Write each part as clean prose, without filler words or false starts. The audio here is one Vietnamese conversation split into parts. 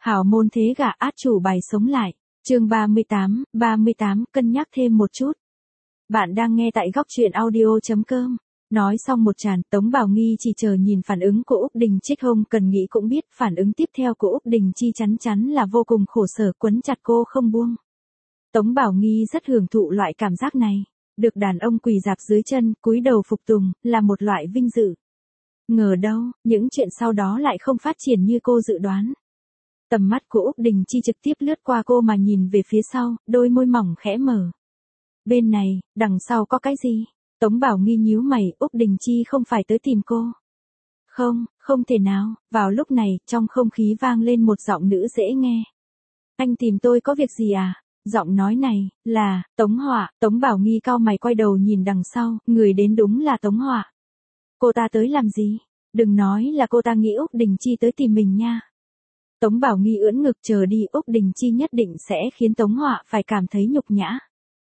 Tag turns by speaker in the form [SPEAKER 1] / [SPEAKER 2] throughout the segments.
[SPEAKER 1] Hảo môn thế gả át chủ bài sống lại. Chương 38, cân nhắc thêm một chút. Bạn đang nghe tại góc truyện audio.com. Nói xong một tràn, Tống Bảo Nghi chỉ chờ nhìn phản ứng của Úc Đình Trích, không cần nghĩ cũng biết phản ứng tiếp theo của Úc Đình Chi chắn chắn là vô cùng khổ sở, quấn chặt cô không buông. Tống Bảo Nghi rất hưởng thụ loại cảm giác này, được đàn ông quỳ rạp dưới chân, cúi đầu phục tùng, là một loại vinh dự. Ngờ đâu, những chuyện sau đó lại không phát triển như cô dự đoán. Tầm mắt của Úc Đình Chi trực tiếp lướt qua cô mà nhìn về phía sau, đôi môi mỏng khẽ mở. Bên này, đằng sau có cái gì? Tống Bảo Nghi nhíu mày, Úc Đình Chi không phải tới tìm cô. Không thể nào. Vào lúc này, trong không khí vang lên một giọng nữ dễ nghe. Anh tìm tôi có việc gì à? Giọng nói này, là, Tống Họa. Tống Bảo Nghi cau mày quay đầu nhìn đằng sau, người đến đúng là Tống Họa. Cô ta tới làm gì? Đừng nói là cô ta nghĩ Úc Đình Chi tới tìm mình nha. Tống Bảo Nghi ưỡn ngực chờ đi, Úc Đình Chi nhất định sẽ khiến Tống Họa phải cảm thấy nhục nhã.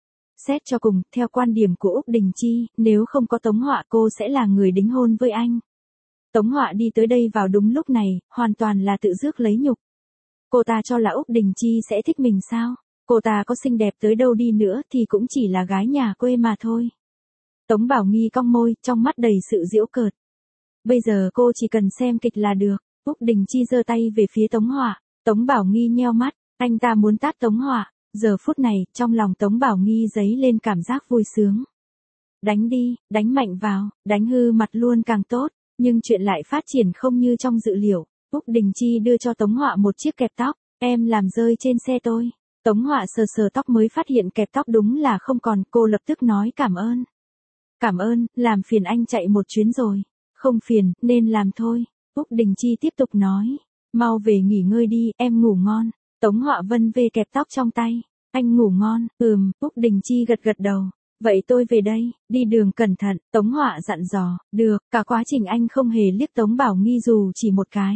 [SPEAKER 1] Xét cho cùng, theo quan điểm của Úc Đình Chi, nếu không có Tống Họa cô sẽ là người đính hôn với anh. Tống Họa đi tới đây vào đúng lúc này, hoàn toàn là tự rước lấy nhục. Cô ta cho là Úc Đình Chi sẽ thích mình sao? Cô ta có xinh đẹp tới đâu đi nữa thì cũng chỉ là gái nhà quê mà thôi. Tống Bảo Nghi cong môi, trong mắt đầy sự giễu cợt. Bây giờ cô chỉ cần xem kịch là được. Úc Đình Chi giơ tay về phía Tống Họa. Tống Bảo Nghi nheo mắt, anh ta muốn tát Tống Họa. Giờ phút này, trong lòng Tống Bảo Nghi dấy lên cảm giác vui sướng. Đánh đi, đánh mạnh vào, đánh hư mặt luôn càng tốt. Nhưng chuyện lại phát triển không như trong dự liệu. Úc Đình Chi đưa cho Tống Họa một chiếc kẹp tóc. Em làm rơi trên xe tôi. Tống Họa sờ sờ tóc mới phát hiện kẹp tóc đúng là không còn. Cô lập tức nói cảm ơn. Cảm ơn, làm phiền anh chạy một chuyến rồi. Không phiền, nên làm thôi. Úc Đình Chi tiếp tục nói. Mau về nghỉ ngơi đi, em ngủ ngon. Tống Họa vân về kẹp tóc trong tay. Anh ngủ ngon. Úc Đình Chi gật gật đầu. Vậy tôi về đây, đi đường cẩn thận. Tống Họa dặn dò. Được, cả quá trình anh không hề liếc Tống Bảo Nghi dù chỉ một cái.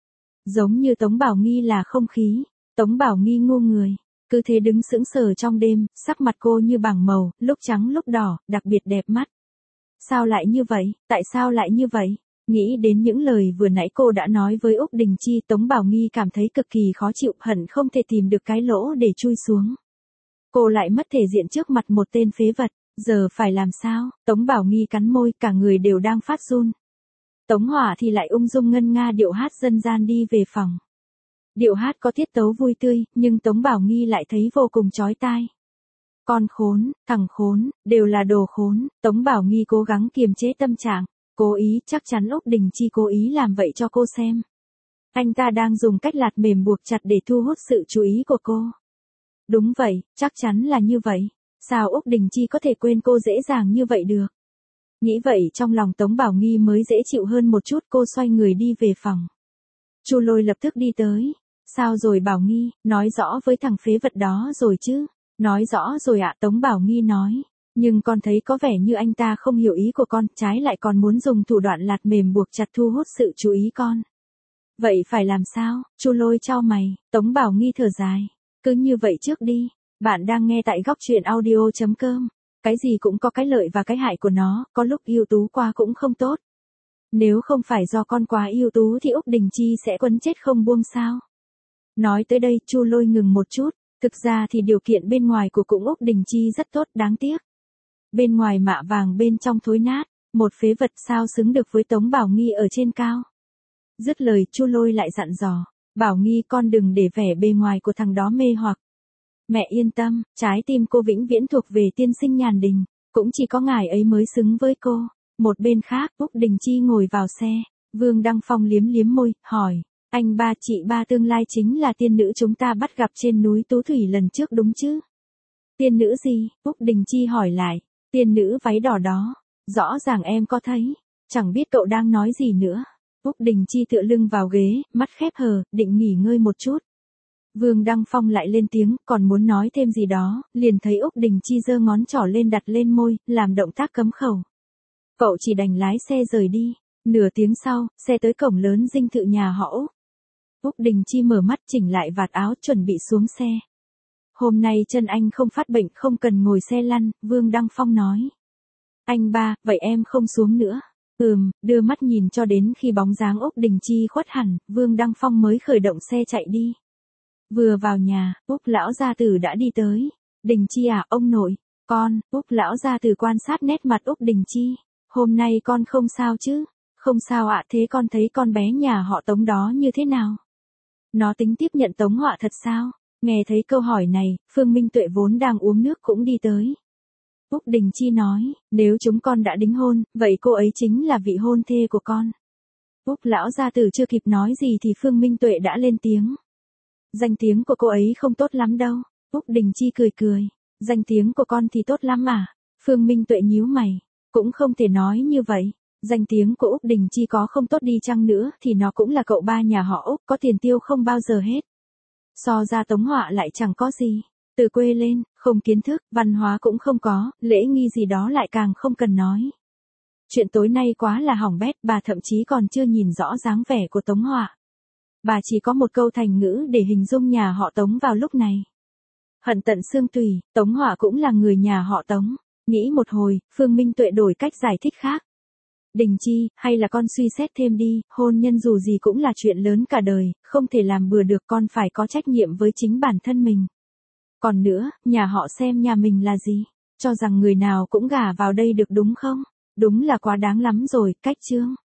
[SPEAKER 1] Giống như Tống Bảo Nghi là không khí. Tống Bảo Nghi ngu người. Cứ thế đứng sững sờ trong đêm, sắc mặt cô như bảng màu, lúc trắng lúc đỏ, đặc biệt đẹp mắt. Sao lại như vậy? Tại sao lại như vậy? Nghĩ đến những lời vừa nãy cô đã nói với Úc Đình Chi, Tống Bảo Nghi cảm thấy cực kỳ khó chịu, hận không thể tìm được cái lỗ để chui xuống. Cô lại mất thể diện trước mặt một tên phế vật, giờ phải làm sao? Tống Bảo Nghi cắn môi, cả người đều đang phát run. Tống Họa thì lại ung dung ngân nga điệu hát dân gian đi về phòng. Điệu hát có tiết tấu vui tươi, nhưng Tống Bảo Nghi lại thấy vô cùng chói tai. Con khốn, thằng khốn, đều là đồ khốn. Tống Bảo Nghi cố gắng kiềm chế tâm trạng. Cố ý, chắc chắn Úc Đình Chi cố ý làm vậy cho cô xem. Anh ta đang dùng cách lạt mềm buộc chặt để thu hút sự chú ý của cô. Đúng vậy, chắc chắn là như vậy. Sao Úc Đình Chi có thể quên cô dễ dàng như vậy được? Nghĩ vậy trong lòng Tống Bảo Nghi mới dễ chịu hơn một chút, cô xoay người đi về phòng. Chu Lôi lập tức đi tới. Sao rồi Bảo Nghi, nói rõ với thằng phế vật đó rồi chứ? Nói rõ rồi ạ, Tống Bảo Nghi nói. Nhưng con thấy có vẻ như anh ta không hiểu ý của con, trái lại còn muốn dùng thủ đoạn lạt mềm buộc chặt thu hút sự chú ý con. Vậy phải làm sao? Chu Lôi chau mày. Tống Bảo Nghi thở dài. Cứ như vậy trước đi. Bạn đang nghe tại góc truyện audio.com. Cái gì cũng có cái lợi và cái hại của nó, có lúc ưu tú quá cũng không tốt. Nếu không phải do con quá ưu tú thì Úc Đình Chi sẽ quấn chết không buông sao? Nói tới đây, Chu Lôi ngừng một chút. Thực ra thì điều kiện bên ngoài của cũng Úc Đình Chi rất tốt, đáng tiếc. Bên ngoài mạ vàng bên trong thối nát, một phế vật sao xứng được với Tống Bảo Nghi ở trên cao. Dứt lời, Chu Lôi lại dặn dò, Bảo Nghi con đừng để vẻ bề ngoài của thằng đó mê hoặc. Mẹ yên tâm, trái tim cô vĩnh viễn thuộc về tiên sinh Nhàn Đình, cũng chỉ có ngài ấy mới xứng với cô. Một bên khác, Úc Đình Chi ngồi vào xe, Vương Đăng Phong liếm liếm môi, hỏi, anh ba chị ba tương lai chính là tiên nữ chúng ta bắt gặp trên núi Tú Thủy lần trước đúng chứ? Tiên nữ gì? Úc Đình Chi hỏi lại. Tiên nữ váy đỏ đó. Rõ ràng em có thấy. Chẳng biết cậu đang nói gì nữa. Úc Đình Chi tựa lưng vào ghế, mắt khép hờ, định nghỉ ngơi một chút. Vương Đăng Phong lại lên tiếng, còn muốn nói thêm gì đó, liền thấy Úc Đình Chi giơ ngón trỏ lên đặt lên môi, làm động tác cấm khẩu. Cậu chỉ đành lái xe rời đi. Nửa tiếng sau, xe tới cổng lớn dinh thự nhà họ Úc. Úc Đình Chi mở mắt chỉnh lại vạt áo chuẩn bị xuống xe. Hôm nay chân anh không phát bệnh, không cần ngồi xe lăn, Vương Đăng Phong nói. Anh ba, vậy em không xuống nữa. Đưa mắt nhìn cho đến khi bóng dáng Úc Đình Chi khuất hẳn, Vương Đăng Phong mới khởi động xe chạy đi. Vừa vào nhà, Úc lão gia tử đã đi tới. Đình Chi à, ông nội, con, Úc lão gia tử quan sát nét mặt Úc Đình Chi. Hôm nay con không sao chứ? Không sao ạ, thế con thấy con bé nhà họ Tống đó như thế nào? Nó tính tiếp nhận Tống Họa thật sao? Nghe thấy câu hỏi này, Phương Minh Tuệ vốn đang uống nước cũng đi tới. Úc Đình Chi nói, nếu chúng con đã đính hôn, vậy cô ấy chính là vị hôn thê của con. Úc lão gia tử chưa kịp nói gì thì Phương Minh Tuệ đã lên tiếng. Danh tiếng của cô ấy không tốt lắm đâu. Úc Đình Chi cười cười. Danh tiếng của con thì tốt lắm mà. Phương Minh Tuệ nhíu mày. Cũng không thể nói như vậy. Danh tiếng của Úc Đình Chi có không tốt đi chăng nữa thì nó cũng là cậu ba nhà họ Úc, có tiền tiêu không bao giờ hết. So ra Tống Họa lại chẳng có gì. Từ quê lên, không kiến thức, văn hóa cũng không có, lễ nghi gì đó lại càng không cần nói. Chuyện tối nay quá là hỏng bét, bà thậm chí còn chưa nhìn rõ dáng vẻ của Tống Họa. Bà chỉ có một câu thành ngữ để hình dung nhà họ Tống vào lúc này. Hận tận xương tủy, Tống Họa cũng là người nhà họ Tống. Nghĩ một hồi, Phương Minh Tuệ đổi cách giải thích khác. Đình Chi, hay là con suy xét thêm đi, hôn nhân dù gì cũng là chuyện lớn cả đời, không thể làm bừa được, con phải có trách nhiệm với chính bản thân mình. Còn nữa, nhà họ xem nhà mình là gì? Cho rằng người nào cũng gả vào đây được đúng không? Đúng là quá đáng lắm rồi, cách chương.